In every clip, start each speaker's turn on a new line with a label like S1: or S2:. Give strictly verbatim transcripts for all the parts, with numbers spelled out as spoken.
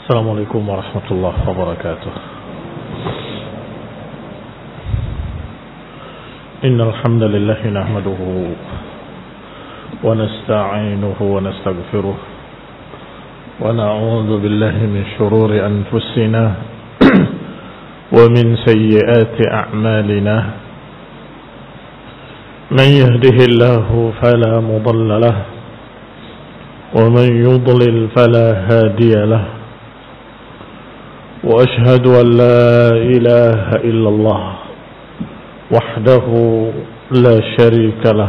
S1: Assalamualaikum warahmatullahi wabarakatuh. Innal hamdalillah nahmaduhu wa nasta'inuhu wa nastaghfiruh wa na'udzu billahi min shururi anfusina wa min sayyiati a'malina. Man yahdihillahu fala mudilla lahu wa man yudlil fala hadiya lahu. وأشهد أن لا إله إلا الله وحده لا شريك له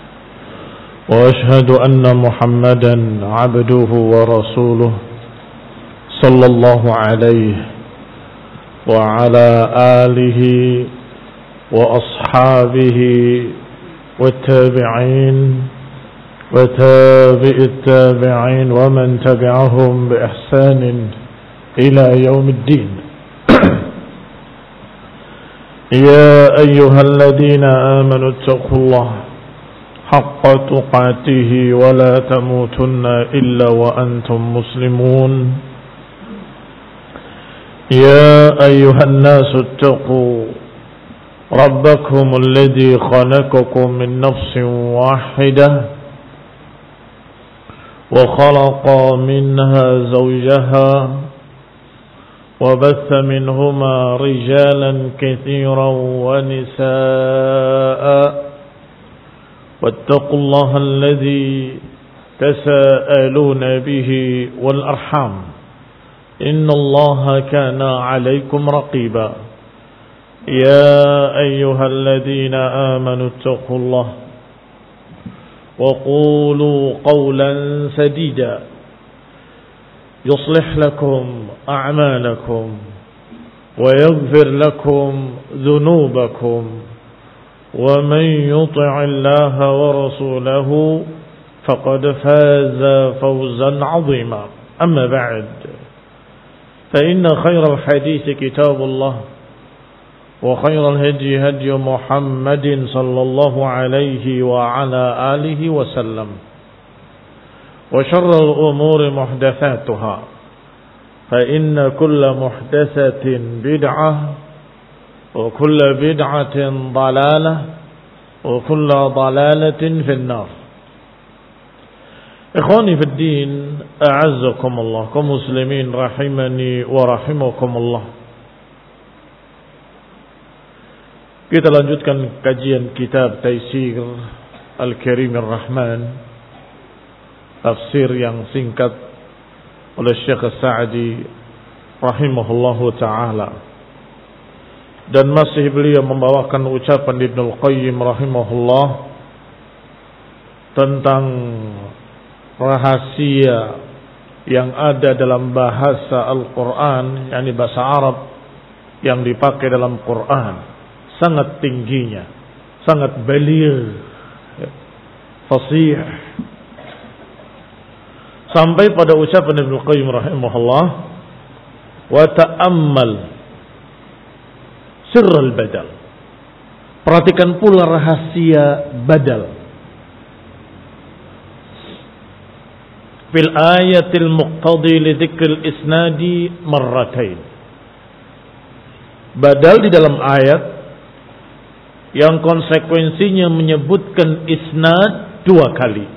S1: وأشهد أن محمدا عبده ورسوله صلى الله عليه وعلى آله وأصحابه والتابعين وتابع التابعين ومن تبعهم بإحسان إلى يوم الدين. يا أيها الذين آمنوا اتقوا الله حق تقاته ولا تموتن إلا وأنتم مسلمون. يا أيها الناس اتقوا ربكم الذي خلقكم من نفس واحدة وخلق منها زوجها وبث منهما رجالا كثيرا ونساء واتقوا الله الذي تساءلون به والأرحام إن الله كان عليكم رقيبا. يا أيها الذين آمنوا اتقوا الله وقولوا قولا سديدا يصلح لكم أعمالكم ويغفر لكم ذنوبكم ومن يطع الله ورسوله فقد فاز فوزا عظيما. أما بعد فإن خير الحديث كتاب الله وخير الهدي هدي محمد صلى الله عليه وعلى آله وسلم وشر الأمور محدثاتها فإن كل محدثة بدعة وكل بدعة ضلالة وكل ضلالة في النار. إخواني في الدين أعزكم الله كمسلمين رحمني ورحمكم الله. Kita lanjutkan kajian kitab Taisir Al-Karim Ar-Rahman, tafsir yang singkat oleh Syekh As-Sa'di rahimahullahu ta'ala, dan masih beliau membawakan ucapan Ibnu Al-Qayyim rahimahullah tentang rahasia yang ada dalam bahasa Al-Quran, yakni bahasa Arab yang dipakai dalam Quran, sangat tingginya, sangat baligh, fasih, sampai pada ucapan Ibnu Qayyim rahimahullah, wa ta'ammal sirrul badal. Perhatikan pula rahasia badal. Fil ayatil muqtadi li dzikril isnadi marratain. Badal di dalam ayat yang konsekuensinya menyebutkan isnad dua kali.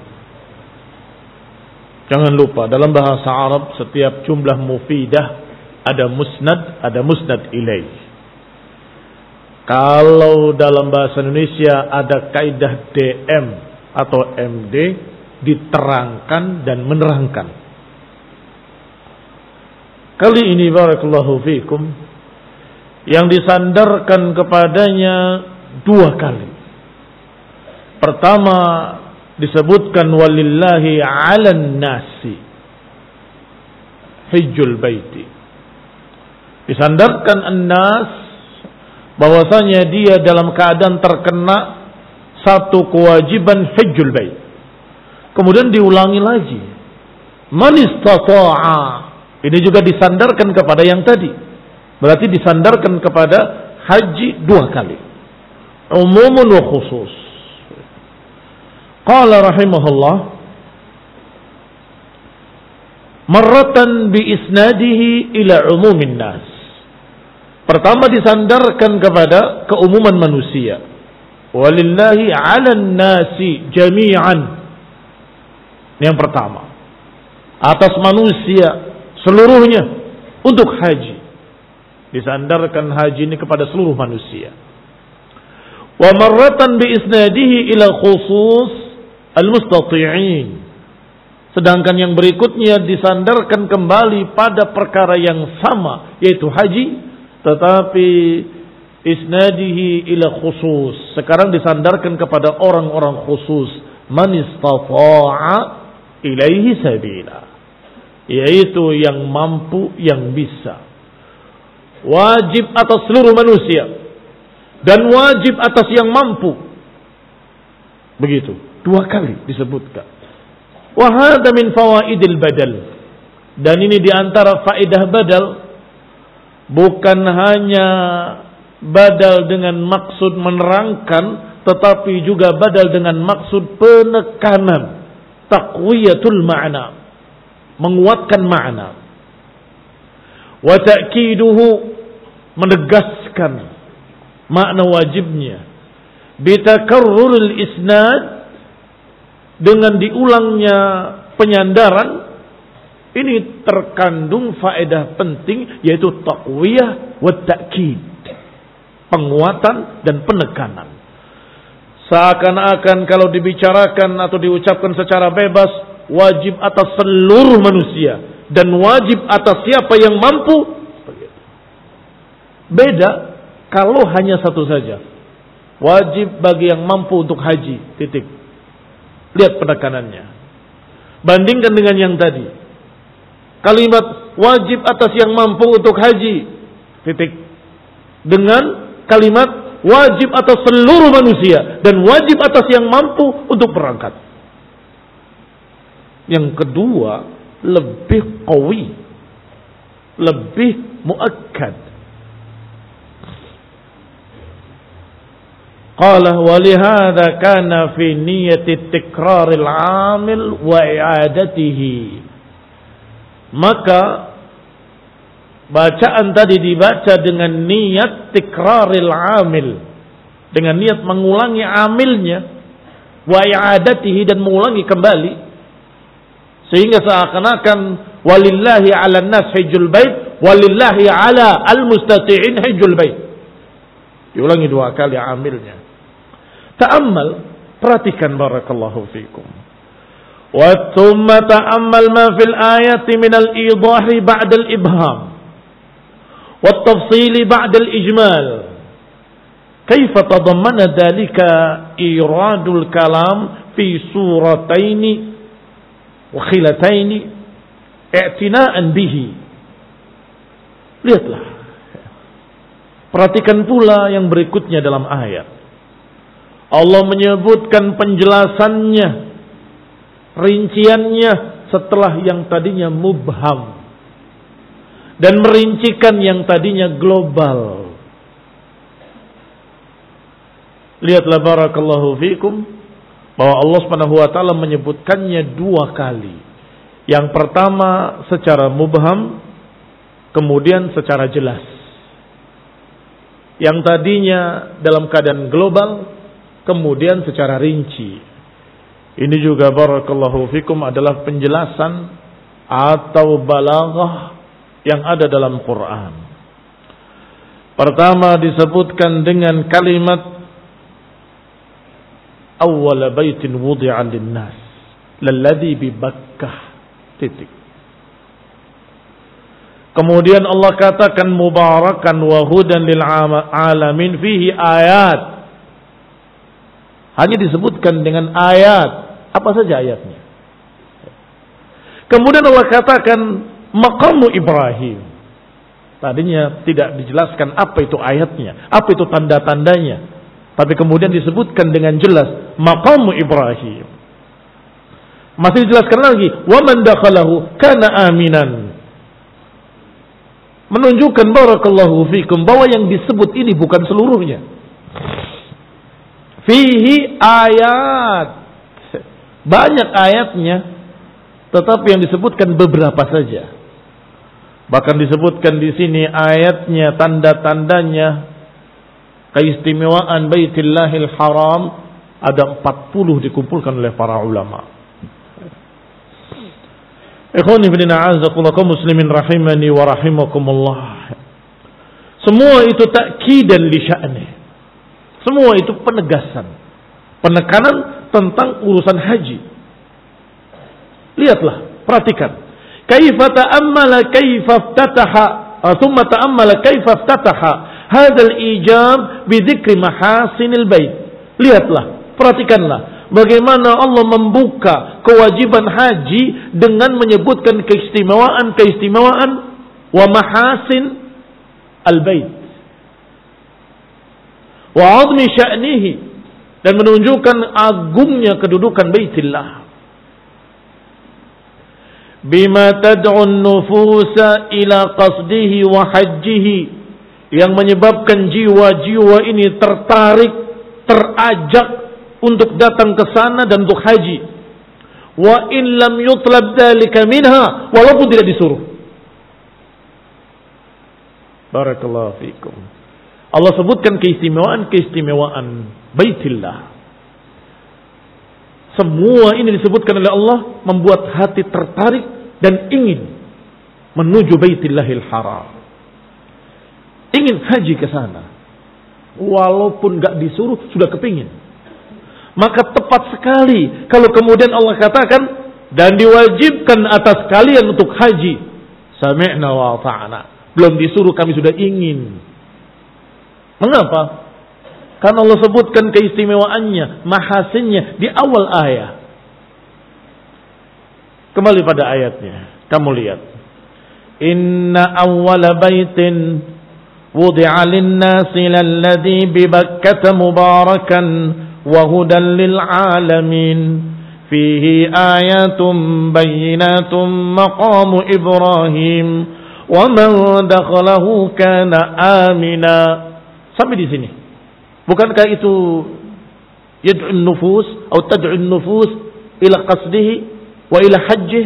S1: Jangan lupa, dalam bahasa Arab setiap jumlah mufidah ada musnad, ada musnad ilaih. Kalau dalam bahasa Indonesia ada kaidah D M atau M D, diterangkan dan menerangkan. Kali ini barakallahu fikum, yang disandarkan kepadanya dua kali. Pertama disebutkan walillahi 'alan nasi hajjul baiti. Disandarkan an-nas bahwasanya dia dalam keadaan terkena satu kewajiban hajjul bait. Kemudian diulangi lagi, man istata'a. Ini juga disandarkan kepada yang tadi. Berarti disandarkan kepada haji dua kali. Umumun wa khusus. Qala rahimahullah, marratan bi isnadihi ila umumin nas. Pertama disandarkan kepada keumuman manusia. Walillahi 'alan nasi jami'an. Yang pertama, atas manusia seluruhnya untuk haji. Disandarkan haji ini kepada seluruh manusia. Wa marratan bi isnadihi ila khusus al-mustati'in. Sedangkan yang berikutnya disandarkan kembali pada perkara yang sama, yaitu haji, tetapi isnadihi ila khusus. Sekarang disandarkan kepada orang-orang khusus. Man istata'a ilaihi sabila. Yaitu yang mampu, yang bisa. Wajib atas seluruh manusia. Dan wajib atas yang mampu. Begitu. Dua kali disebutkan. Wa hadza min fawaidil badal. Dan ini diantara faedah badal. Bukan hanya badal dengan maksud menerangkan, tetapi juga badal dengan maksud penekanan, taqwiyatul ma'na, menguatkan makna, wa ta'kiduhu, menegaskan makna wajibnya, bitakarrurul isnad, dengan diulangnya penyandaran. Ini terkandung faedah penting, yaitu taqwiyah wa ta'kid, penguatan dan penekanan. Seakan-akan kalau dibicarakan atau diucapkan secara bebas, wajib atas seluruh manusia dan wajib atas siapa yang mampu. Beda kalau hanya satu saja, wajib bagi yang mampu untuk haji, titik. Lihat penekanannya. Bandingkan dengan yang tadi, kalimat wajib atas yang mampu untuk haji, titik. Dengan kalimat wajib atas seluruh manusia dan wajib atas yang mampu untuk berangkat. Yang kedua lebih qawi, lebih muakkad. Qala wa lihadza kana fi niyyati tikraril 'amil wa i'adatihi. Maka bacaan tadi dibaca dengan niat tikraril amil, dengan niat mengulangi amilnya, wa i'adatihi, dan mengulangi kembali, sehingga seakan-akan walillahi 'alan nas hajjul bait, walillahi 'ala al-mustati'in hajjul bait. Diulangi dua kali amilnya. Ta'ammal, perhatikan barakallahu fikum. Wa thumma ta'ammal ma fil ayati min al-idahi ba'da al-ibham wa at-tafsili ba'da al-ijmal. Kaifa tadammana dhalika iradul kalam fi surataini wa khilataini i'tina'an bihi. Lihatlah. Perhatikan pula yang berikutnya dalam ayat. Allah menyebutkan penjelasannya, rinciannya setelah yang tadinya mubham, dan merincikan yang tadinya global. Lihatlah barakallahu fikum bahwa Allah Subhanahu wa taala menyebutkannya dua kali. Yang pertama secara mubham, kemudian secara jelas. Yang tadinya dalam keadaan global, kemudian secara rinci. Ini juga barakallahu fikum adalah penjelasan atau balaghah yang ada dalam Quran. Pertama disebutkan dengan kalimat awwala baitin wudi'a lin-nas lalladzi bi Bakkah, titik. Kemudian Allah katakan mubarakan wa hudan lil alamin fihi ayat. Hanya disebutkan dengan ayat. Apa saja ayatnya? Kemudian Allah katakan maqamu Ibrahim. Tadinya tidak dijelaskan apa itu ayatnya, apa itu tanda-tandanya. Tapi kemudian disebutkan dengan jelas maqamu Ibrahim. Masih dijelaskan lagi wa man dakhalahu kana aminan. Menunjukkan barakallahu fikum bahwa yang disebut ini bukan seluruhnya. Fihi ayat, banyak ayatnya Tetapi yang disebutkan beberapa saja. Bahkan disebutkan di sini ayatnya, tanda-tandanya keistimewaan Baitillahil Haram ada empat puluh dikumpulkan oleh para ulama. Ikhwani fillah a'azakumullah kaum muslimin rahimani wa rahimakumullah. Semua itu ta'kidan li sya'ni. Semua itu penegasan, penekanan tentang urusan haji. Lihatlah, perhatikan. Kaifa ta'ammala kaifa iftataha, thumma ta'ammala kaifa iftataha hadzal ijab bi dzikri mahasinil bait. Lihatlah, perhatikanlah bagaimana Allah membuka kewajiban haji dengan menyebutkan keistimewaan-keistimewaan wa mahasin al-bait wa 'azmi sya'nihi, dan menunjukkan agungnya kedudukan Baitillah. Bima tad'un nufusa ila qasdihi wa hajjihi, yang menyebabkan jiwa-jiwa ini tertarik, terajak untuk datang ke sana dan untuk haji. Wa in lam yutlab dzalika minha, walaupun tidak disuruh. Barakallahu fikum. Allah sebutkan keistimewaan-keistimewaan Baitillah. Semua ini disebutkan oleh Allah membuat hati tertarik dan ingin menuju Baitillahil Haram. Ingin haji ke sana. Walaupun gak disuruh, sudah kepingin. Maka tepat sekali kalau kemudian Allah katakan, dan diwajibkan atas kalian untuk haji. Sami'na wa ta'ana. Belum disuruh, kami sudah ingin. Mengapa? Karena Allah sebutkan keistimewaannya, mahasinnya di awal ayat. Kembali pada ayatnya. Kamu lihat. Inna awwala baitin wudi'a lin-nasi lalladhi bi Bakkah mubarakan wa hudan lil alamin. Fihi ayatun bayyinatun maqamu Ibrahim wa man dakhalahu kana amina. Sampai di sini. Bukankah itu yad'un nufus atau tad'un nufus ila qasdihi wa ila hajjih?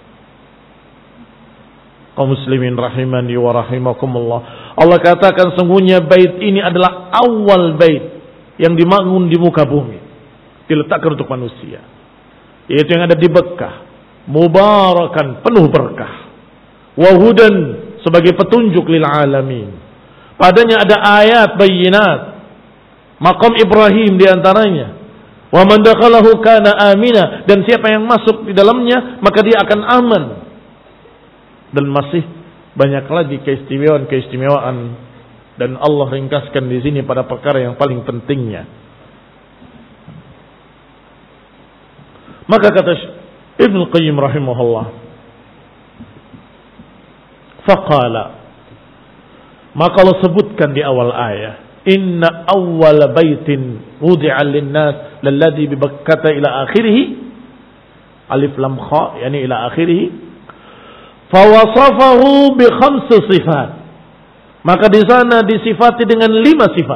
S1: Kaum muslimin rahimani wa rahimakumullah. Allah katakan sungguhnya bait ini adalah awal bait yang dibangun di muka bumi, diletakkan untuk manusia. Yaitu yang ada di Bakkah, mubarakan, penuh berkah. Wa hudan, sebagai petunjuk lil alamin. Padanya ada ayat bayyinat, maqam Ibrahim di antaranya. Wa man dakhalahu kana amina, dan siapa yang masuk di dalamnya maka dia akan aman. Dan masih banyak lagi keistimewaan-keistimewaan, dan Allah ringkaskan di sini pada perkara yang paling pentingnya. Maka kata Ibnu Qayyim rahimahullah, faqala, maka Allah sebutkan di awal ayat, inna awwala baitin wudi'a lin-nas lalladhi bi Bakkah ila akhirih, alif lam kha, yani ila akhirih, fawasafahu bi khamsi sifat. Maka di sana disifati dengan lima sifat.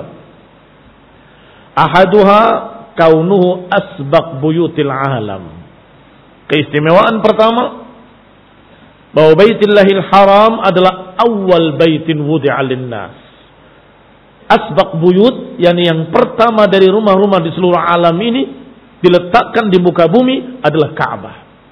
S1: Ahaduha kaunuhu asbaq buyutil alam. Keistimewaan pertama, bahwa Baitillahil Haram adalah awal baitin wudi'a lin-nas. Asbaq buyut, yakni yang pertama dari rumah-rumah di seluruh alam ini diletakkan di muka bumi adalah Ka'bah.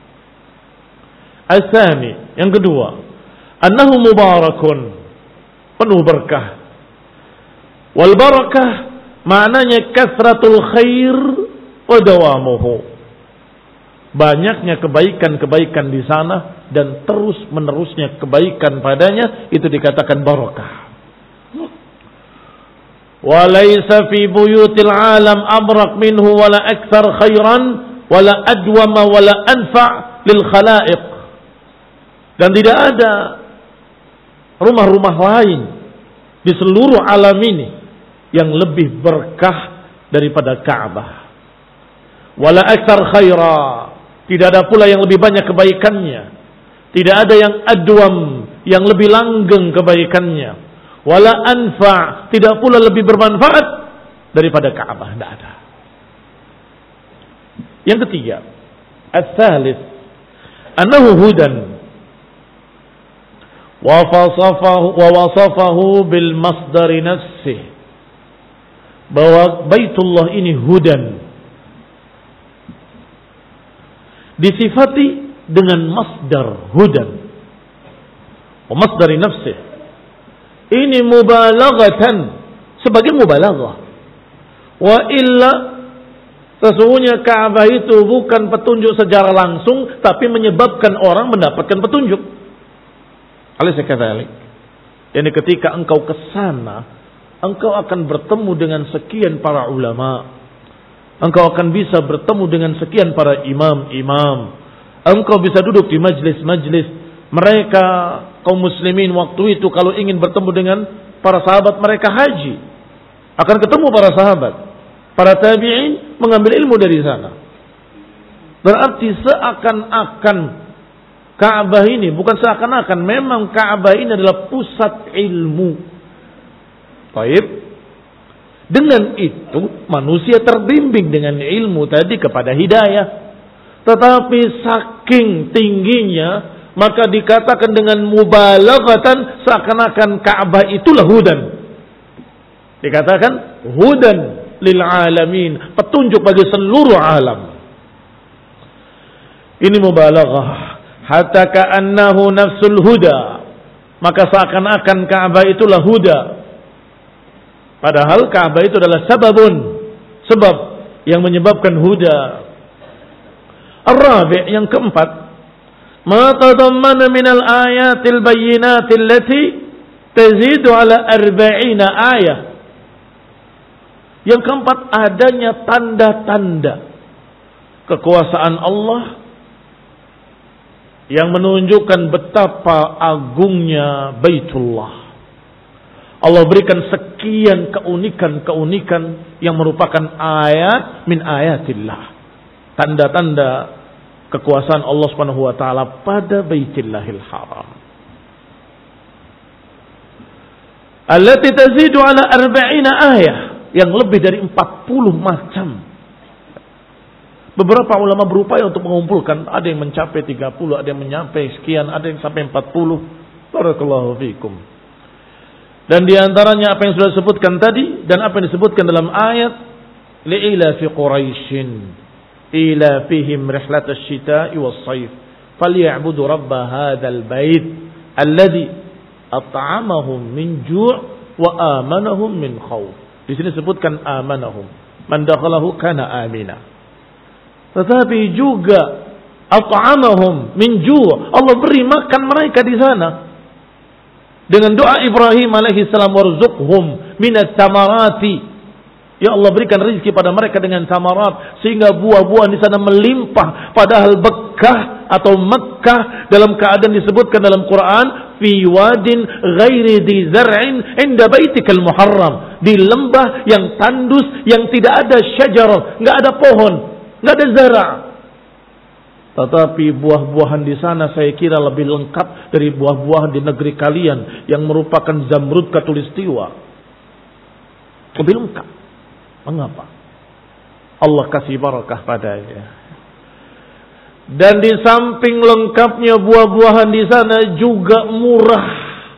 S1: Asani, yang kedua, annahu mubarakun, penuh berkah. Wal barakah maknanya kasratul khair wa dawamuhu. Banyaknya kebaikan-kebaikan di sana dan terus menerusnya kebaikan padanya, itu dikatakan barakah. Wa laysa fi buyutil alam abraq minhu wala akthar khairan wala adwama wala anfa' lil khalaiq. Dan tidak ada rumah-rumah lain di seluruh alam ini yang lebih berkah daripada Ka'bah. Wala akthar khaira, tidak ada pula yang lebih banyak kebaikannya. Tidak ada yang adwam, yang lebih langgeng kebaikannya. Wala anfa', tidak pula lebih bermanfaat daripada Ka'bah. Tidak ada. Yang ketiga, ats-tsalits, annahu hudan wa wasafahu wa wasafahu bil masdar nafsih, bahwa Baitullah ini hudan, disifati dengan masdar hudan wa masdar nafsih. Ini mubalaghatan, sebagai mubalaghah. Wa illa, sesungguhnya Ka'bah itu bukan petunjuk secara langsung, tapi menyebabkan orang mendapatkan petunjuk. Alaysa kadzalik? Yani ketika engkau ke sana, engkau akan bertemu dengan sekian para ulama. Engkau akan bisa bertemu dengan sekian para imam-imam. Engkau bisa duduk di majlis-majlis mereka, kaum muslimin waktu itu kalau ingin bertemu dengan para sahabat mereka haji, akan ketemu para sahabat. Para tabi'in mengambil ilmu dari sana. Berarti seakan-akan Ka'bah ini, bukan seakan-akan, memang Ka'bah ini adalah pusat ilmu. Baik. Dengan itu manusia terbimbing dengan ilmu tadi kepada hidayah. Tetapi saking tingginya, maka dikatakan dengan mubalaghatan seakan-akan Ka'bah itulah hudan. Dikatakan hudan lil alamin, petunjuk bagi seluruh alam. Ini mubalaghah. Hatta ka'annahu nafsul huda, maka seakan-akan Ka'bah itulah huda. Padahal Ka'bah itu adalah sababun, sebab yang menyebabkan huda. Ar-rabi', yang keempat, ma tadammana minal ayatil bayyinatil lati tazidu ala arba'ina ayah. Yang keempat, adanya tanda-tanda kekuasaan Allah yang menunjukkan betapa agungnya Baitullah. Allah berikan sekian keunikan-keunikan yang merupakan ayat min ayatillah. Tanda-tanda kekuasaan Allah Subhanahu wa taala pada Baitillahil Haram. Allati tazidu ala arba'ina ayah, yang lebih dari empat puluh macam. Beberapa ulama berupaya untuk mengumpulkan, ada yang mencapai tiga puluh, ada yang mencapai sekian, ada yang sampai empat puluh. Barakallahu fikum. Dan diantaranya apa yang sudah disebutkan tadi, dan apa yang disebutkan dalam ayat, li'ila fi Quraisyin, ila fihim rihlat asy-syita'i was-sayf, falyabudu rabb hadzal bait alladzi at'amahum min ju' wa amanahum min khauf. Di sini disebutkan amanahum, man dakhalahu kana amina. Tetapi juga at'amahum min ju', Allah beri makan mereka di sana dengan doa Ibrahim alaihi salam, warzuqhum minat tamarati, ya Allah berikan rezeki pada mereka dengan tamarat, sehingga buah-buah di sana melimpah. Padahal Bekkah atau Mekkah dalam keadaan disebutkan dalam Quran fi wadin ghairi dzi zar'in inda baitikal muharram, di lembah yang tandus yang tidak ada syajarah, enggak ada pohon, enggak ada zara'. Tetapi buah-buahan di sana saya kira lebih lengkap dari buah-buahan di negeri kalian yang merupakan zamrud katulistiwa. Lebih lengkap. Mengapa? Allah kasih barakah padanya. Dan di samping lengkapnya buah-buahan di sana juga murah.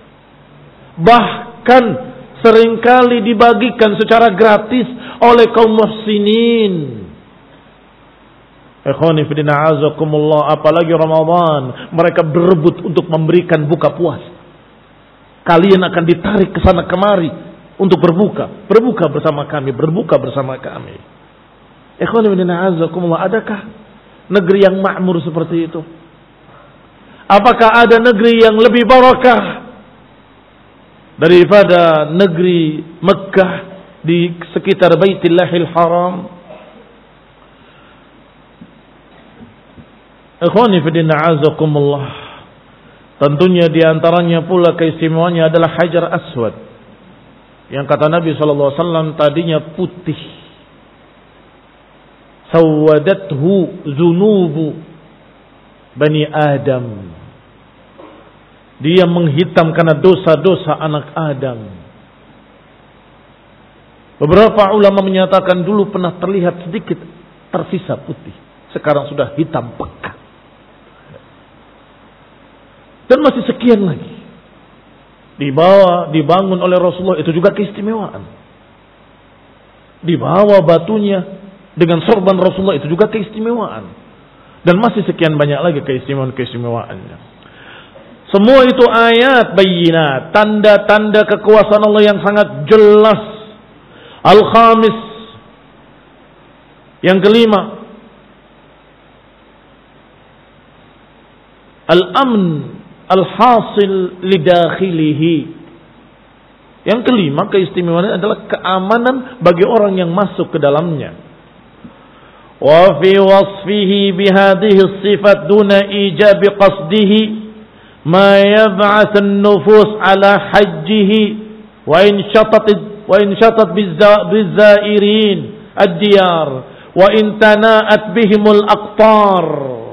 S1: Bahkan seringkali dibagikan secara gratis oleh kaum muhsinin. Ikhwani fillah azakumullah, apalagi Ramadan, mereka berebut untuk memberikan buka puasa. Kalian akan ditarik ke sana kemari untuk berbuka, berbuka bersama kami, berbuka bersama kami. Ikhwani fillah azakumullah, adakah negeri yang makmur seperti itu? Apakah ada negeri yang lebih barakah daripada negeri Mekkah di sekitar Baitillahil Haram? Ikhwani fillah azakumullah, tentunya diantaranya pula keistimewaannya adalah Hajar Aswad, yang kata Nabi sallallahu alaihi wasallam tadinya putih. Sawadathu zunubu bani Adam, dia menghitam karena dosa-dosa anak Adam. Beberapa ulama menyatakan dulu pernah terlihat sedikit tersisa putih, sekarang sudah hitam pekat. Dan masih sekian lagi. Dibawa, dibangun oleh Rasulullah, itu juga keistimewaan. Dibawa batunya dengan sorban Rasulullah, itu juga keistimewaan. Dan masih sekian banyak lagi keistimewaan-keistimewaannya. Semua itu ayat bayyinat, tanda-tanda kekuasaan Allah yang sangat jelas. Al-khamis, yang kelima, al-amn al-hasil lidakhilihi. Yang kelima, keistimewaannya adalah keamanan bagi orang yang masuk ke dalamnya. Wa fi wasfihi bihadhihi as-sifat duna ijab qasdihi ma yab'ath an-nufus ala hajjihi wa in shatat wa in shatat bizairin ad-diyar wa in tana'at bihimul aqtar.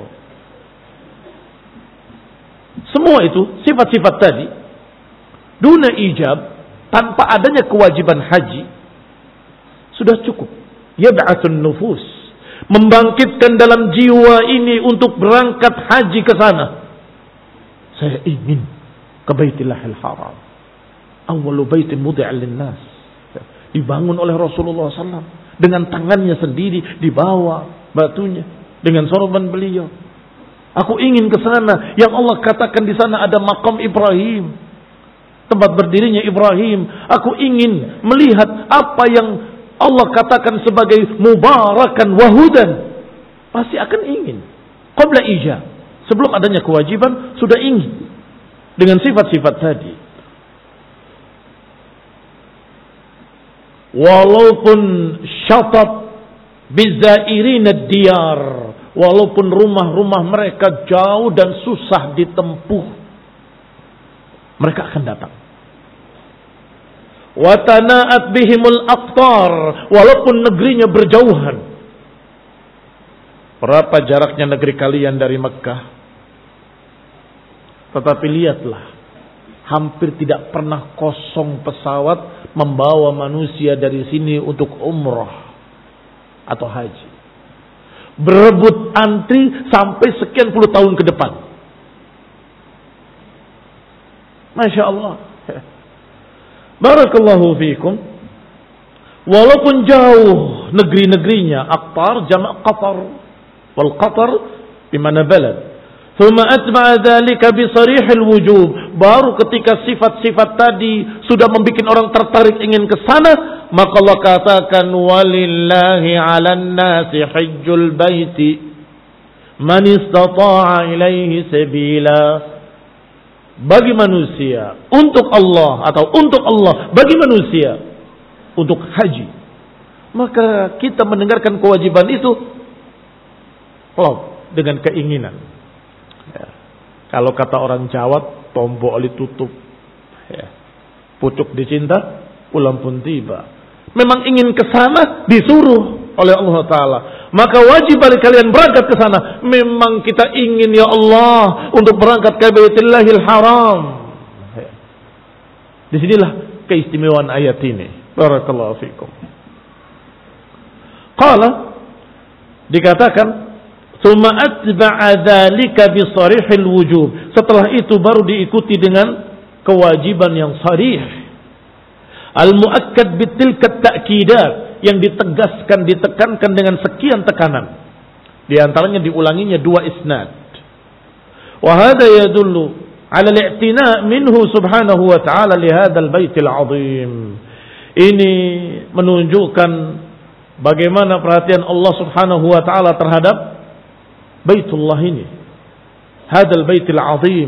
S1: Semua itu sifat-sifat tadi duna ijab, tanpa adanya kewajiban haji, sudah cukup. Yab'atsun nufus, membangkitkan dalam jiwa ini untuk berangkat haji ke sana. Saya ingin ke Baitillahil Haram, awwalu baitin mudi'an linnas, dibangun oleh Rasulullah sallallahu alaihi wasallam dengan tangannya sendiri, dibawa batunya dengan sorban beliau. Aku ingin ke sana, yang Allah katakan di sana ada maqam Ibrahim, tempat berdirinya Ibrahim. Aku ingin melihat apa yang Allah katakan sebagai mubarakan wahudan. Pasti akan ingin. Qabla ijab, sebelum adanya kewajiban, sudah ingin dengan sifat-sifat tadi. Walaupun syatat bizairin ad-diyar, walaupun rumah-rumah mereka jauh dan susah ditempuh, mereka akan datang. Wa tana'at bihimul aqtar, walaupun negerinya berjauhan. Berapa jaraknya negeri kalian dari Mekah? Tetapi lihatlah, hampir tidak pernah kosong pesawat membawa manusia dari sini untuk umrah atau haji. Berebut antri sampai sekian puluh tahun ke depan. Masya Allah. Barakallahu fiikum. Walaupun jauh negeri-negerinya, aqtar jamak qatar, wal qatar bimana balad. Thumma atba'a dzalika bi sarihil wujub. Baru ketika sifat-sifat tadi sudah membuat orang tertarik ingin ke sana, maka Allah katakan walillahi 'alan nasi hajjul baiti man istata'a ilaihi sabila. Bagi manusia, untuk Allah, atau untuk Allah bagi manusia untuk haji. Maka kita mendengarkan kewajiban itu klop dengan keinginan. Ya. Kalau kata orang Jawa, tombok oli tutup, ya. Pucuk dicinta, ulang pun tiba. Memang ingin ke sana, disuruh oleh Allah Ta'ala. Maka wajib bagi kalian berangkat ke sana. Memang kita ingin ya Allah untuk berangkat ke Baitillahil Haram. Ya. Disinilah keistimewaan ayat ini. Barakallahu fikum. Qala, dikatakan, "Tsumma atba'a dzalika bi sharihil wujub." Setelah itu baru diikuti dengan kewajiban yang sharih. Al-muakkad bitilka ta'kidat, yang ditegaskan, ditekankan dengan sekian tekanan. Di antaranya diulanginya dua isnad. Wa hadha yadullu 'ala al-i'tina' minhu subhanahu wa ta'ala li hadzal baitil 'azim. Ini menunjukkan bagaimana perhatian Allah Subhanahu wa taala terhadap Baitullah ini. Hadzal baitil 'azim.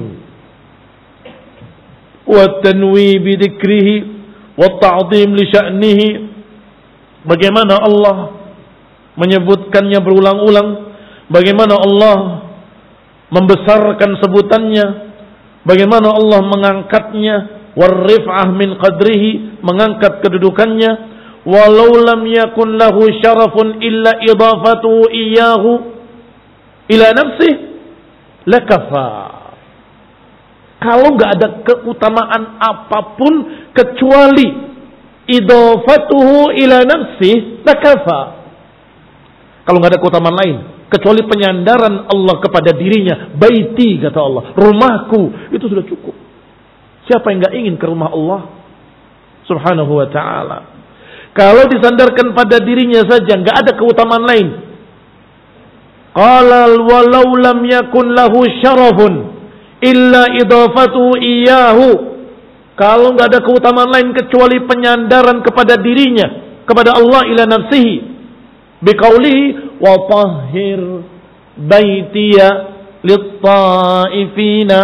S1: Wa tanwi bi dzikrihi wa ta'dhim li sya'nihi. Bagaimana Allah menyebutkannya berulang-ulang, bagaimana Allah membesarkan sebutannya, bagaimana Allah mengangkatnya, warif'ah min qadrihi, mengangkat kedudukannya, walau lam yakun lahu syarafun illa idafatuhu iyyahu ila nafsih lakafa. Kalau enggak ada keutamaan apapun kecuali idafatuhu ila nafsih lakafa. Kalau enggak ada keutamaan lain kecuali penyandaran Allah kepada dirinya. Baiti, kata Allah, rumahku, itu sudah cukup. Siapa yang gak ingin ke rumah Allah subhanahu wa ta'ala? Kalau disandarkan pada dirinya saja, gak ada keutamaan lain. Qala walau lam yakun lahu syarafun illa idafatuhu iyyahu. Kalau gak ada keutamaan lain kecuali penyandaran kepada dirinya, kepada Allah ila nafsihi. Biqaulihi wa tahhir baitiya lit-ta'ifina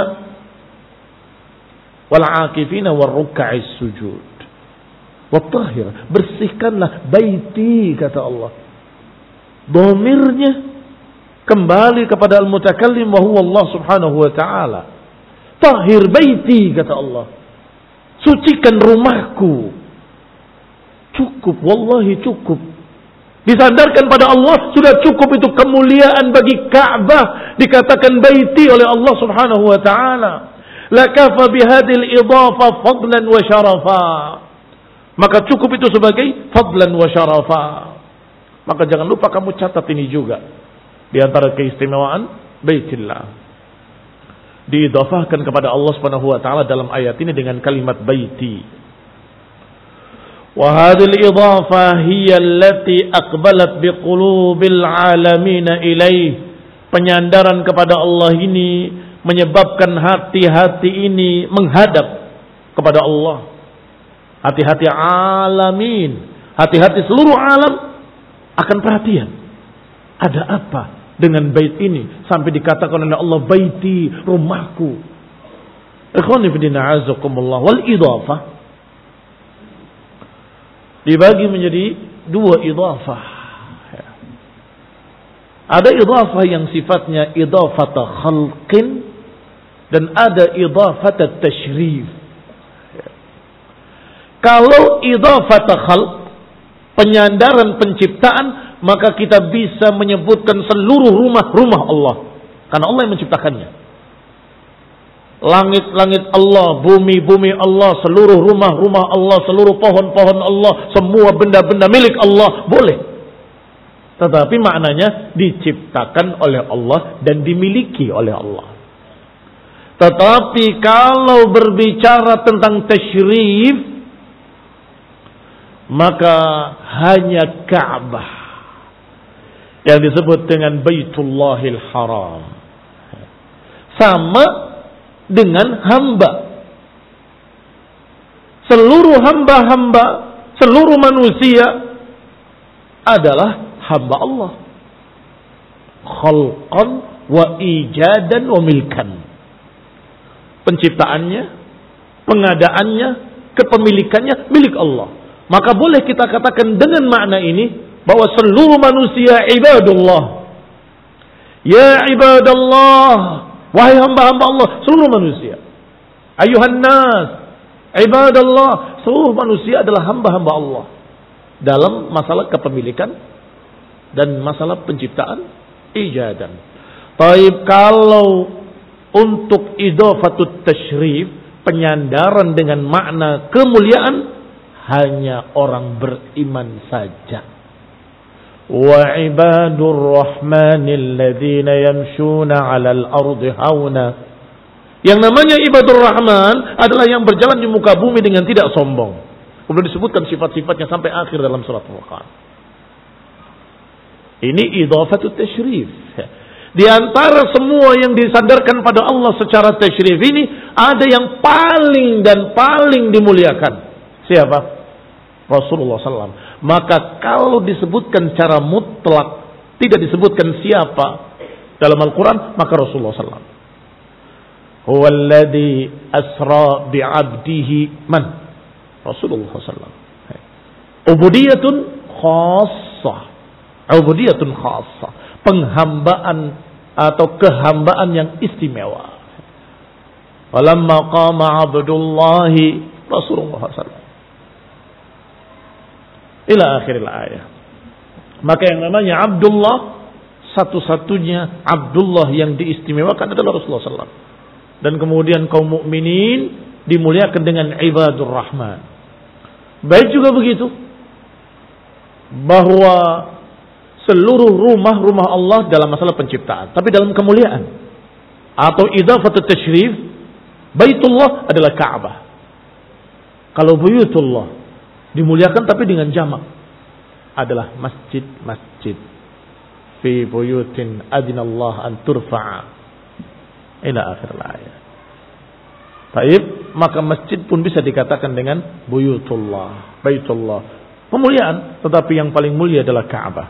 S1: wal-'akifina war-ruk'is sujud. Wa tahhir, bersihkanlah baiti, kata Allah. Dhamirnya kembali kepada al-mutakallim wa huwa Allah subhanahu wa ta'ala. Tahhir baiti, kata Allah. Sucikan rumahku. Cukup, wallahi cukup. Disandarkan pada Allah sudah cukup, itu kemuliaan bagi Ka'bah. Dikatakan baiti oleh Allah subhanahu wa ta'ala. Lakafa bihadil idafa fadlan wa syarafa. Maka cukup itu sebagai fadlan wa syarafa. Maka jangan lupa kamu catat ini juga. Di antara keistimewaan baitillah, diidafahkan kepada Allah subhanahu wa ta'ala dalam ayat ini dengan kalimat baiti. وهذه الإضافة هي التي أقبلت بقلوب العالمين إليه. Penyandaran kepada Allah ini menyebabkan hati-hati ini menghadap kepada Allah. Hati-hati alamin, hati-hati seluruh alam akan perhatian. Ada apa dengan bait ini sampai dikatakan oleh Allah baiti, rumahku. Ikhwani fillah azakumullah. Wal idafah dibagi menjadi dua idafah. Ada idafah yang sifatnya idafah khalqin dan ada idafah tasyrif. Kalau idafah khalq, penyandaran penciptaan, maka kita bisa menyebutkan seluruh rumah-rumah Allah, karena Allah yang menciptakannya. Langit-langit Allah, bumi-bumi Allah, seluruh rumah-rumah Allah, seluruh pohon-pohon Allah, semua benda-benda milik Allah, boleh. Tetapi maknanya diciptakan oleh Allah dan dimiliki oleh Allah. Tetapi kalau berbicara tentang tasyrif, maka hanya Ka'bah yang disebut dengan Baitullahil Haram. Sama dengan hamba. Seluruh hamba-hamba, seluruh manusia adalah hamba Allah. Khalqan wa ijadan wa milkan. Penciptaannya, pengadaannya, kepemilikannya milik Allah. Maka boleh kita katakan dengan makna ini bahwa seluruh manusia ibadullah. Ya ibadallah, wahai hamba-hamba Allah, seluruh manusia. Ayuhan nas, ibadallah, seluruh manusia adalah hamba-hamba Allah. Dalam masalah kepemilikan dan masalah penciptaan, ijadan. Taib, kalau untuk idafatut tasyrif, penyandaran dengan makna kemuliaan, hanya orang beriman saja. Wa ibadur rahmanil ladzina yamshuna 'alal ardi hauna. Yang namanya ibadur rahman adalah yang berjalan di muka bumi dengan tidak sombong. Kemudian disebutkan sifat-sifatnya sampai akhir dalam surat Al-Furqan. Ini idafatut tasyrif. Di antara semua yang disandarkan pada Allah secara tasyrif ini, ada yang paling dan paling dimuliakan. Siapa? Rasulullah sallallahu alaihi wasallam. Maka kalau disebutkan secara mutlak, tidak disebutkan siapa dalam Al-Quran, maka Rasulullah sallallahu alaihi wasallam. Huwallazi asra bi'abdihi man? Rasulullah sallallahu alaihi wasallam. Ubudiyatun khassah. Ubudiyatun khassah. Penghambaan atau kehambaan yang istimewa. Walamma qama Abdullahi Rasulullah sallallahu alaihi wasallam. Ila akhiril ayat. Maka yang namanya Abdullah, satu-satunya Abdullah yang diistimewakan adalah Rasulullah sallallahu alaihi wasallam. Dan kemudian kaum mukminin dimuliakan dengan ibadur rahman. Baik juga begitu, bahwa seluruh rumah-rumah Allah dalam masalah penciptaan, tapi dalam kemuliaan atau idzafatut tasyrif, Baitullah adalah Ka'bah. Kalau Buyutullah dimuliakan tapi dengan jamak adalah masjid-masjid. Fi buyutin adinallah an turfa'a ila akhir ayat. Baik, maka masjid pun bisa dikatakan dengan Buyutullah, Baitullah. Pemuliaan, tetapi yang paling mulia adalah Ka'bah.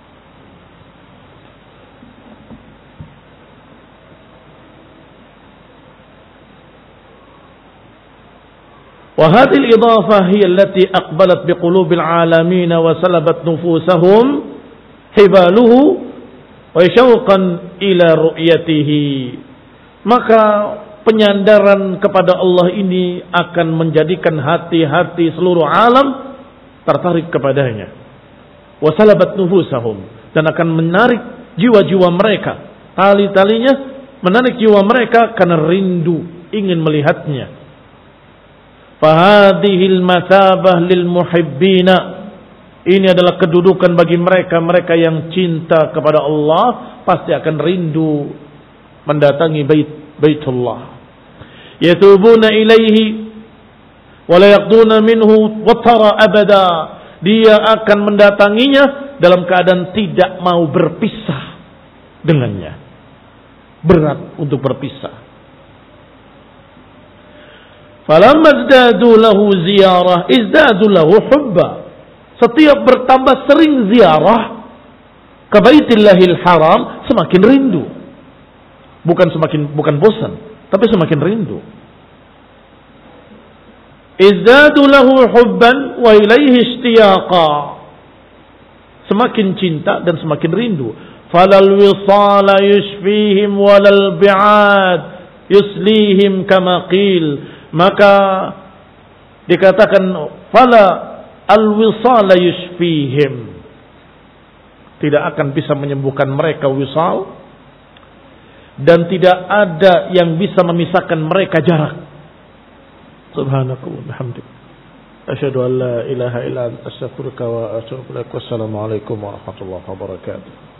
S1: Wa hadhihi al-idafah hiya allati aqbalat biqulubil alamin wa salabat nufusahum hibaluhu wa syauqan ila ru'yatihi. Maka penyandaran kepada Allah ini akan menjadikan hati-hati seluruh alam tertarik kepadanya. Wa salabat nufusahum, dan akan menarik jiwa-jiwa mereka, tali-talinya menarik jiwa mereka karena rindu ingin melihatnya. Fahadhil mathabah lil muhibbina, ini adalah kedudukan bagi mereka-mereka yang cinta kepada Allah, pasti akan rindu mendatangi bait Baitullah. Yatubuna ilaihi wa la yaqduna minhu watara abada, dia akan mendatanginya dalam keadaan tidak mau berpisah dengannya. Berat untuk berpisah. Falamma izdadu lahu ziyarah izdadu lahu hubba. Setiap bertambah sering ziarah ke Baitillahil Haram, semakin rindu. Bukan semakin bukan bosan, tapi semakin rindu. Izdadu lahu hubban wa ilaihi ishtiyaqa. Semakin cinta dan semakin rindu. Falal wisala yushfihim walal bi'ad yuslihim kama qil. Maka dikatakan fala al-wisala yushfihim, tidak akan bisa menyembuhkan mereka wisal, dan tidak ada yang bisa memisahkan mereka jarak. Subhanakallah bihamdik, asyhadu an la ilaha illa anta astaghfiruka wa atubu ilaik. Wassalamu alaikum warahmatullahi wabarakatuh.